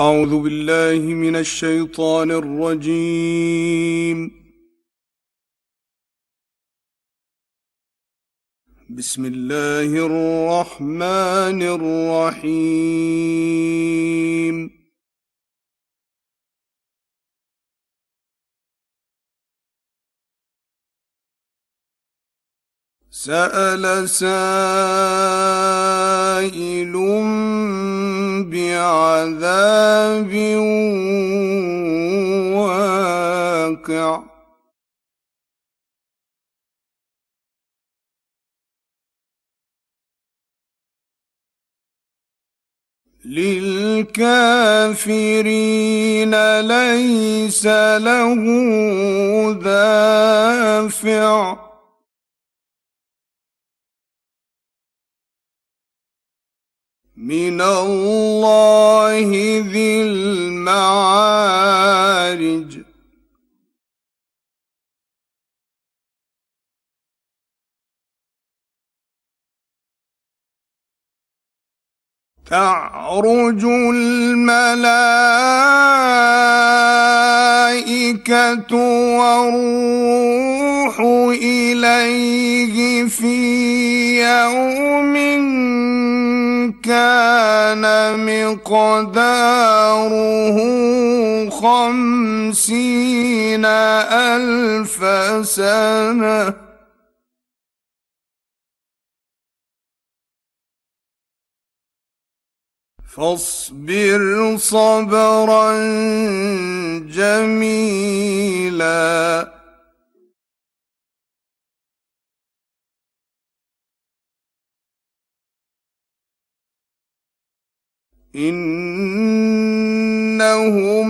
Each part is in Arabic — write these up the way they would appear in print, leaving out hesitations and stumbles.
أعوذ بالله من الشيطان الرجيم. بسم الله الرحمن الرحيم. سأل سائل بعذاب واقع للكافرين ليس له دافع من الله ذي المعارج تعرج الملائكة والروح إليه في يوم كان مقداره 50,000 سنة فاصبر صبرا جميلا إنهم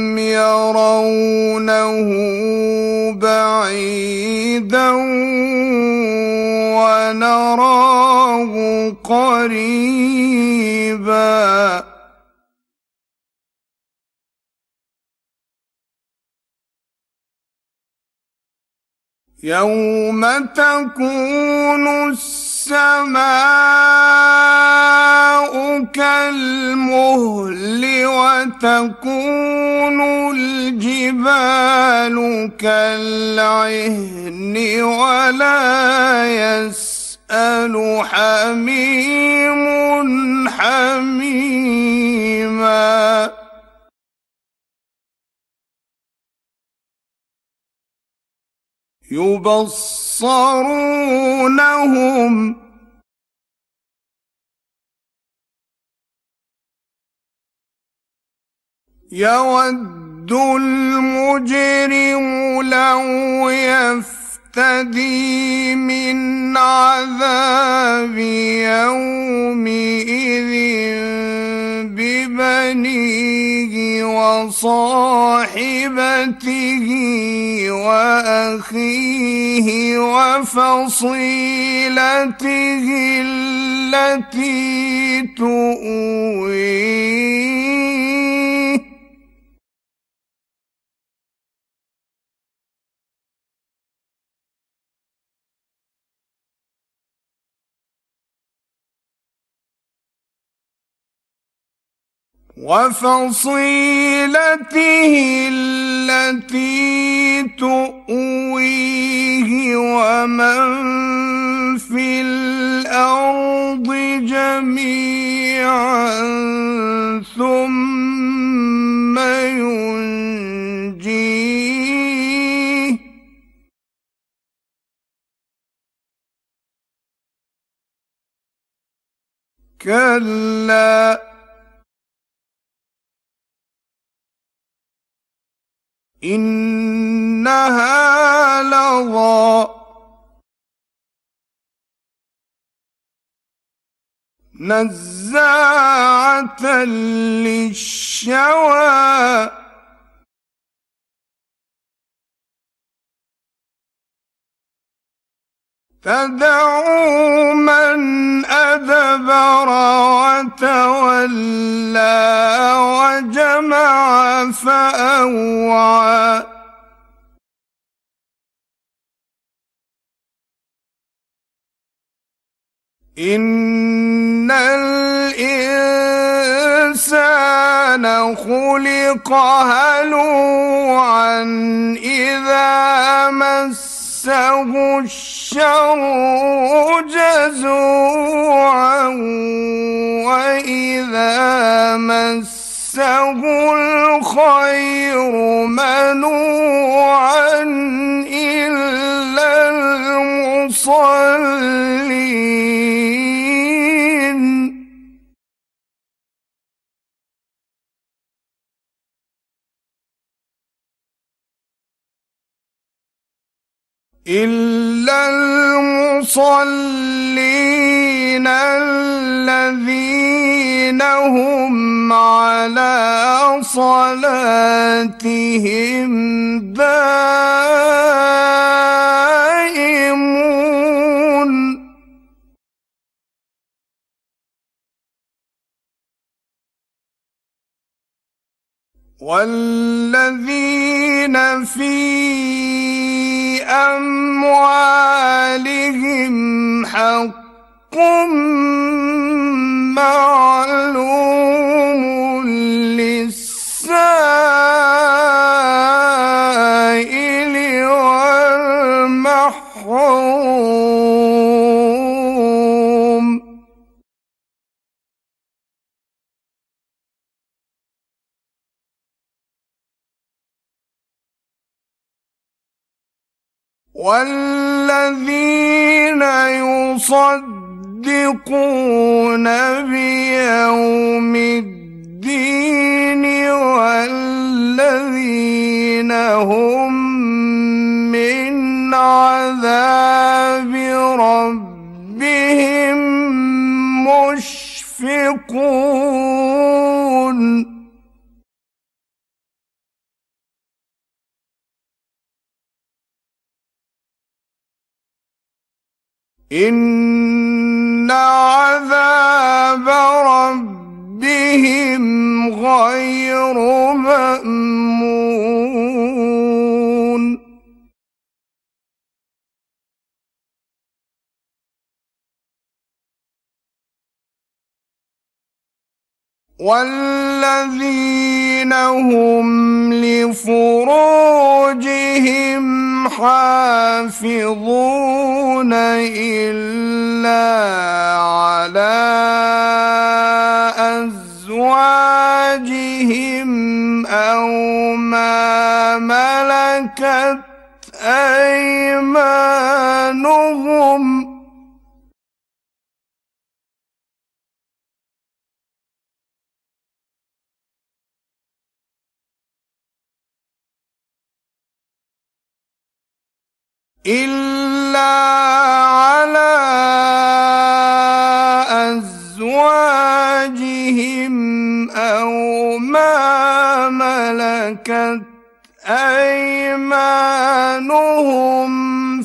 يرونه بعيدا ونراه قريبا يوم تكون السماء كالمهل وتكون الجبال كالعهن ولا يسأل حميم حميما يبصرونهم يود المجرم لو يفتدي من عذاب يومئذ ببنيه وصاحبته وأخيه وفصيلته التي تؤويه ومن في الأرض جميعا ثم ينجيه كلا إنها لظى نزاعة للشوى تدعو من أدبر وتولى وجمع فأوعى إن الإنسان الإنسان خلق هلوعا إذا مسه الشر جزوعا وإذا مسه الخير منوعا إلا المصلين الذين هم على صلاتهم دائمون والذين في أموالهم حق معلوم للسائل والمحروم والذين يصدقون بيوم الدين والذين هم من عذاب ربهم مشفقون إن عذاب ربهم غير مأمون والذين هم لفروجهم حافظون إلا على أزواجهم أو ما ملكت أيمانهم إلا على أزواجهم أو ما ملكت أيمانهم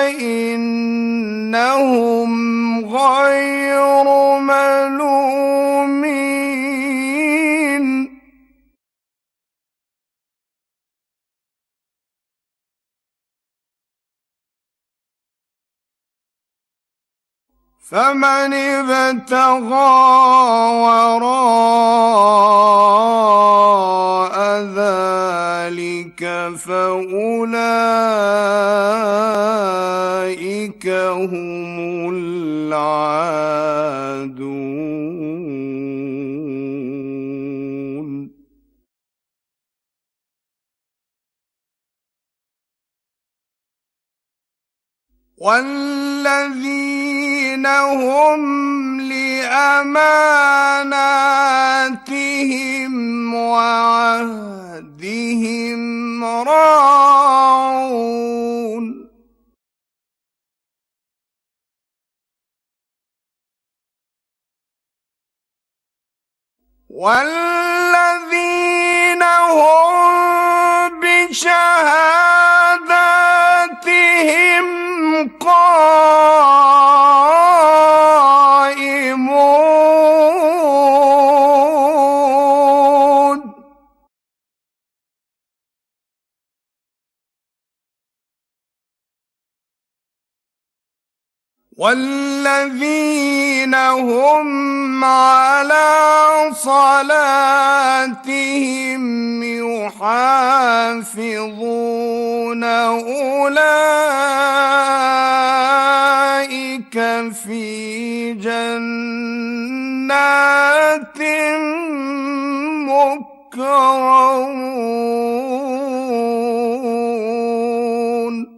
فإنهم غير ملومين فمن ابتغى وراء ذلك فأولئك هم العادون والذين هم لأماناتهم وعهدهم راعون والذين هم بشهاداتهم قائمون والذين هم على صلاتهم صلاتهم يحافظون أولئك في جنات مكرمون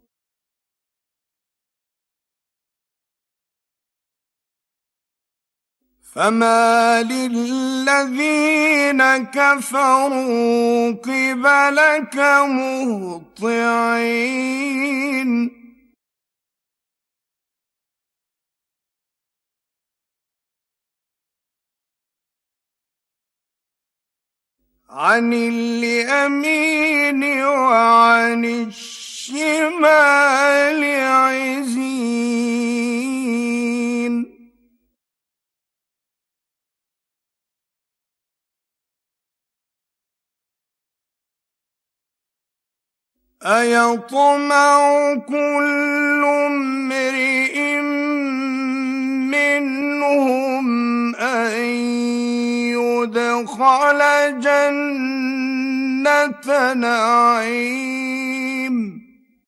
فما للذين كفروا قبلك مهطعين عن اليمين وعن الشمال عزين أيطمع كل امرئ منهم أن يدخل جنة نعيم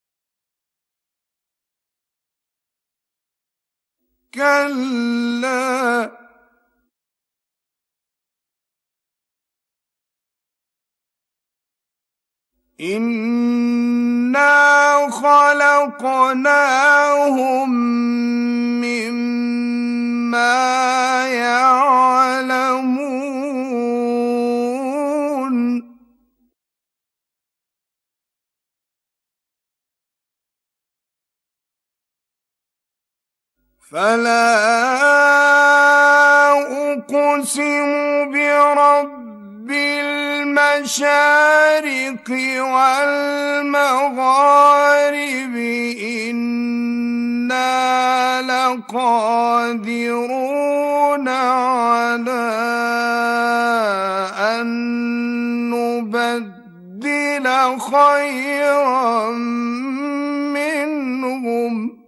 كلا إنا خلقناهم مما يعلمون فلا أقسم برب المشارق والمغارب إنا لقادرون على أن نبدل خيرا منهم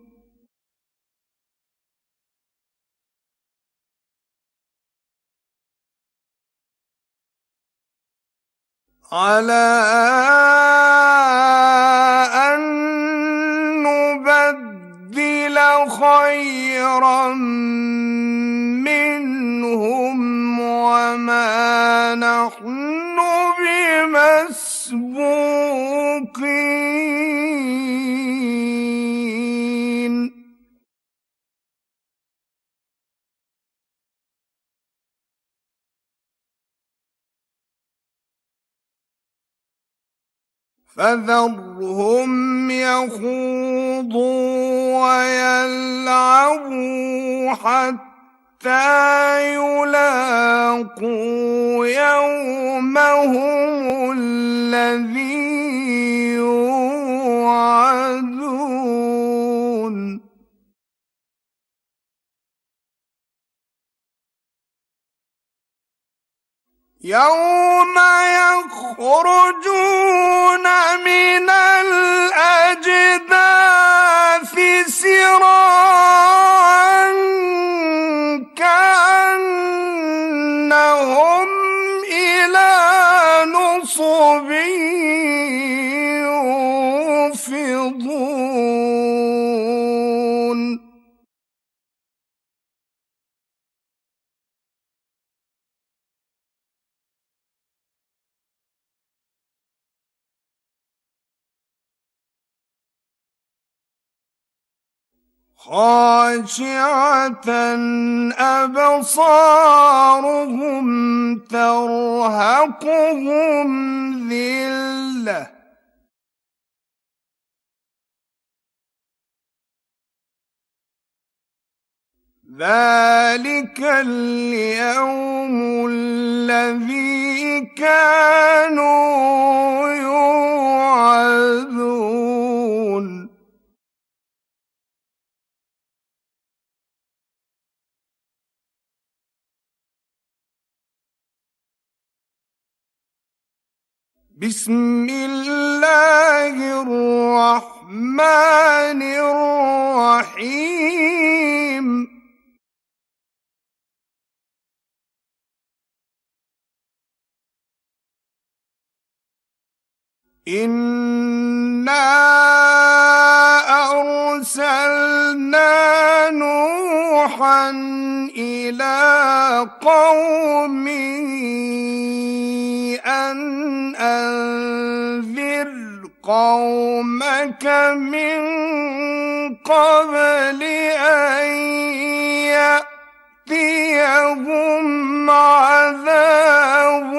على أن نبدل خيرا منهم وما نحن بمسبوقين فذرهم يخوضوا ويلعبوا حتى يلاقوا يومهم الذي يوعدون يوم يخرجون من الأجداث سراعا كأنهم إلى نصب يوفضون خاشعة أبصارهم ترهقهم ذلة ذلك اليوم الذي كانوا يوعدون بسم الله الرحمن الرحيم إنا أرسلنا نوحا إلى قومه أن أنذر قومك من قبل أن يأتيهم عذاب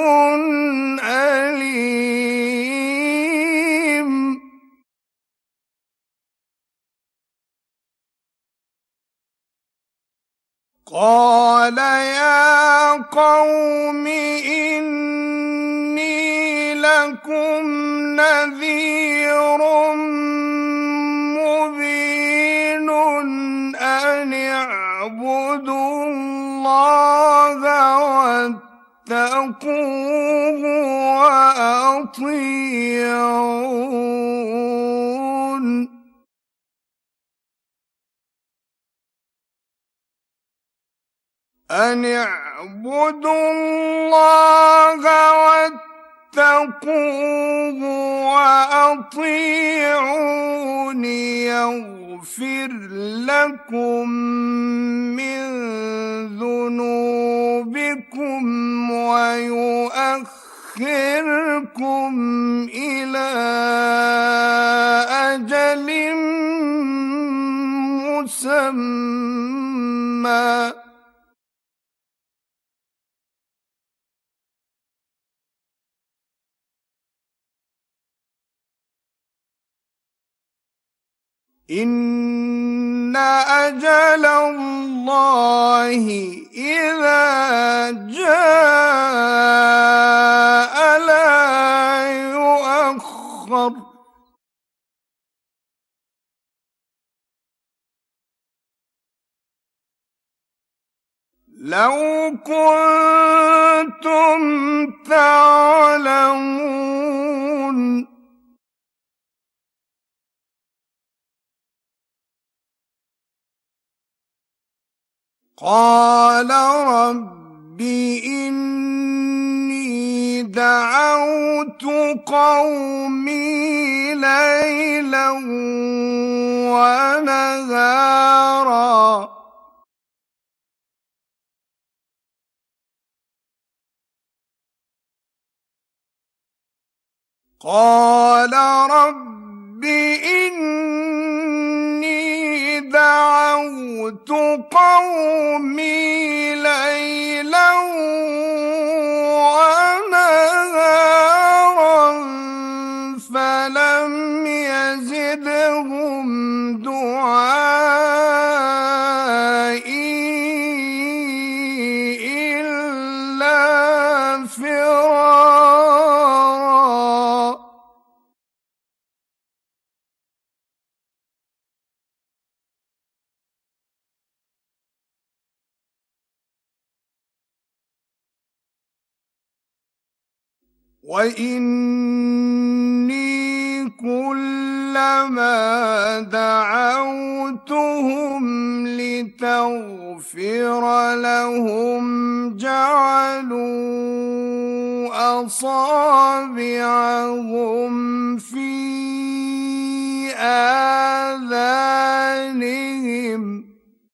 أليم. قال يا قوم إني لكم نذير مبين أن اعبدوا الله واتقوه وأطيعون. أن اعبدوا الله واتقوه وأطيعون يغفر لكم من ذنوبكم ويؤخركم إلى أجل مسمى. إن أجل الله إذا جاء لا يؤخر. لو كنتم تعلمون. قال رب إني دعوت قومي ليلا ونهارا قال رب إني دعوت قومي ليلا ونهارا فلم يزدهم دعائي إلا فرارا. وإني كلما دعوتهم لتغفر لهم جعلوا أصابعهم في آذانهم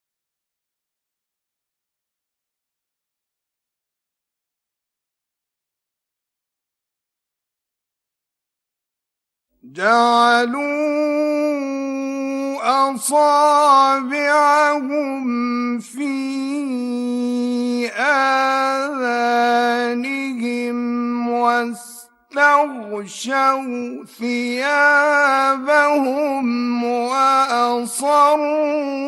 واستغشوا ثيابهم وأصروا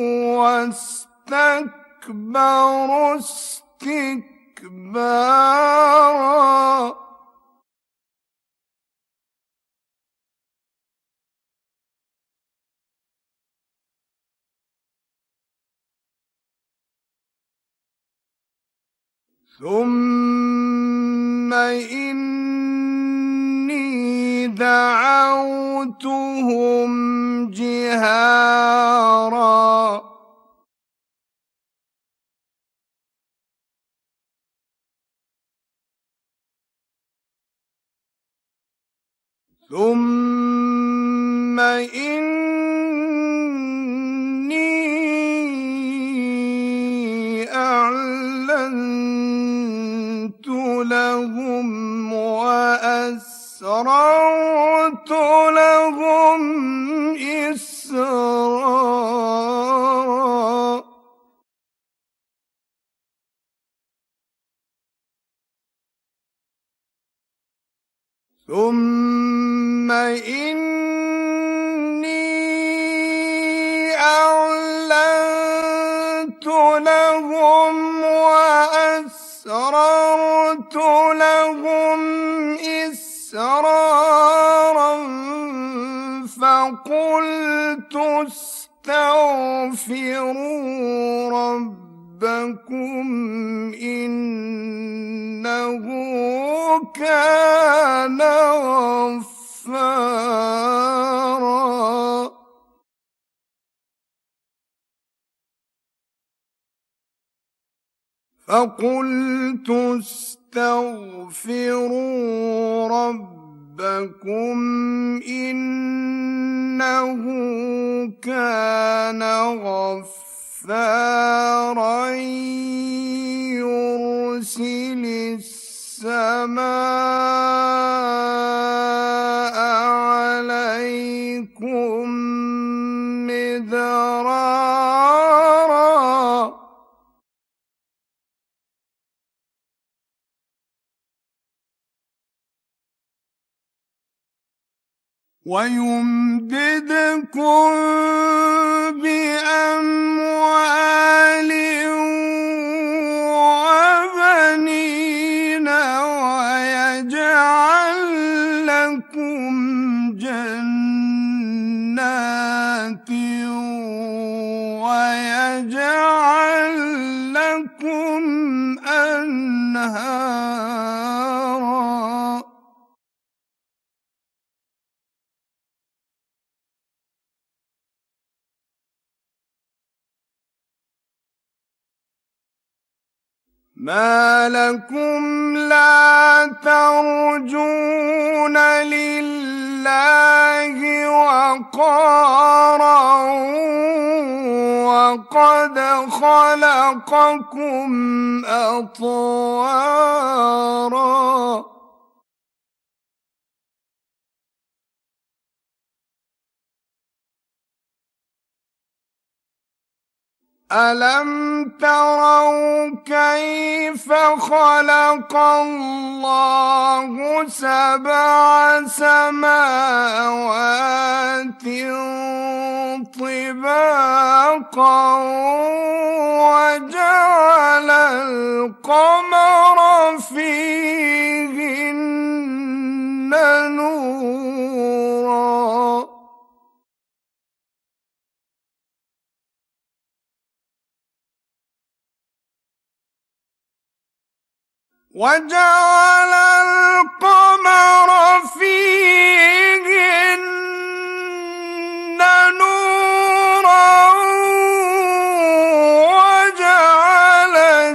واستكبروا استكبارا. ثم إني دعوتهم جهارا ثم إني أعلنت لهم وأسررت لهم إسرارا ثم إني أعلنت لهم وأسررت لهم إسرارا فقلت استغفروا ربكم إنه كان غفارا فقلت استغفروا ربكم إنه كان غفارا يرسل السماء عليكم مدرارا ويمددكم بأموال وبنين ويجعل لكم جنات ويجعل لكم أنهارا ما لكم لا ترجون لله وقارا وقد خلقكم أطوارا ألم تروا كيف خلق الله سبع سماوات طباقا وجعل القمر فيهن نورا وجعل القمر فيهن نورا وجعل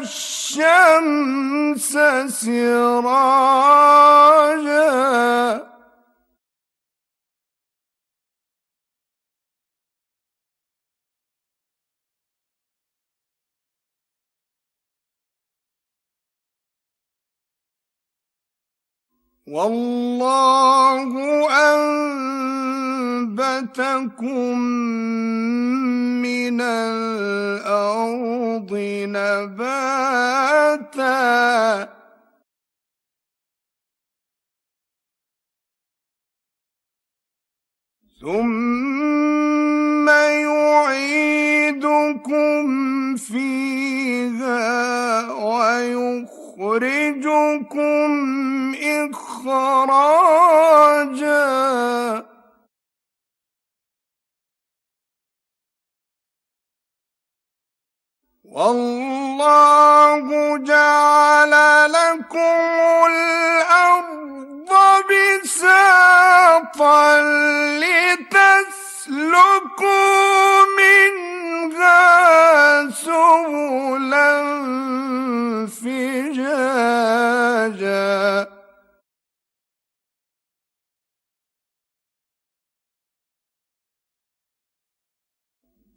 الشمس سراجا والله أنبتكم من الأرض نباتا ثم يعيدكم فيها ويخرجكم إخراجا والله جعل لكم الأرض بساطا لتسلكوا منها سبلا فجاجا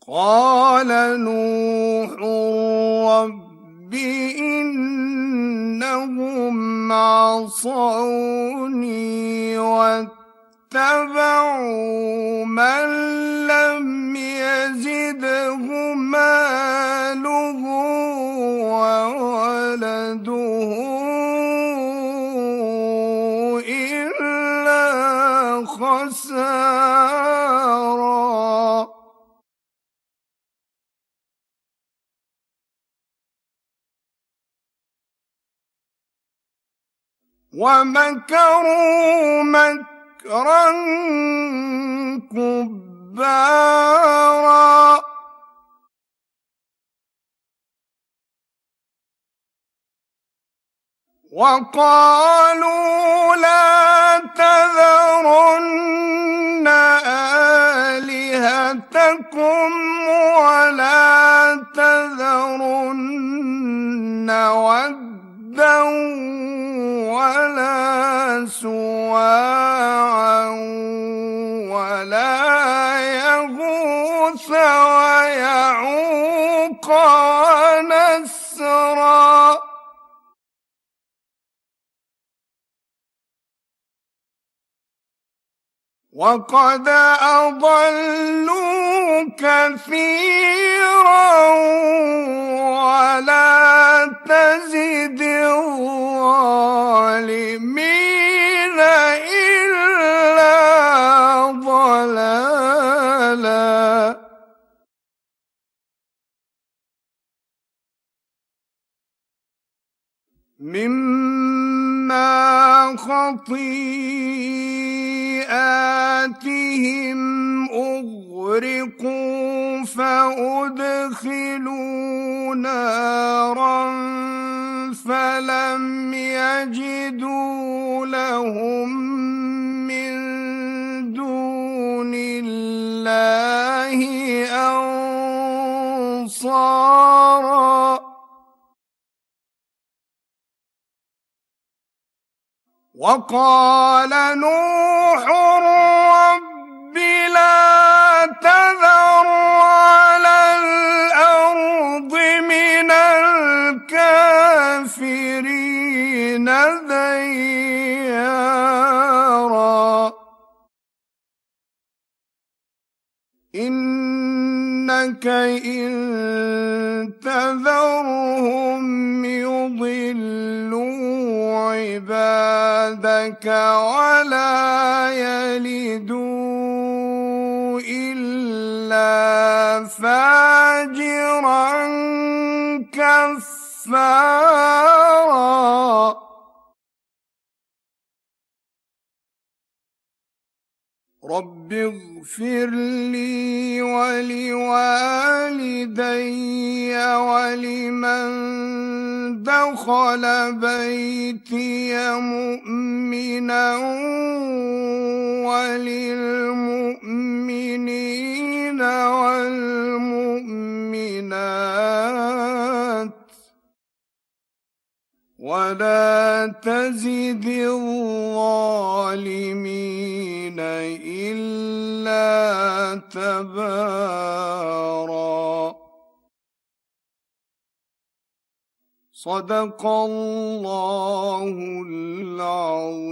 قال نوح رب إنهم عصوني واتبعوا من لم يزده ماله وولده إلا خسارا. ومكروا مكرا كبارا وقالوا لا تذرن آلهتكم ولا تذرن ودا ولا سواعا ولا يغوث ويعوق ونسرا. وقد أضلوا كثيرا ولا تزد الظالمين إلا ضلالا. مما خطيئاتهم أغرقوا فأدخلوا نارا فلم يجدوا لهم من دون الله أنصارا. وقال نوح رب لا تذر على الأرض من الكافرين ديارا إنك إن تذرهم يضلوا عبادك ولا يلدوا إلا فاجرا كفارا. رب اغفر لي ولوالدي ولمن دخل بيتي مؤمنا وللمؤمنين والمؤمنات ولا تزد الظالمين إلا تبارا. صدق الله العظيم.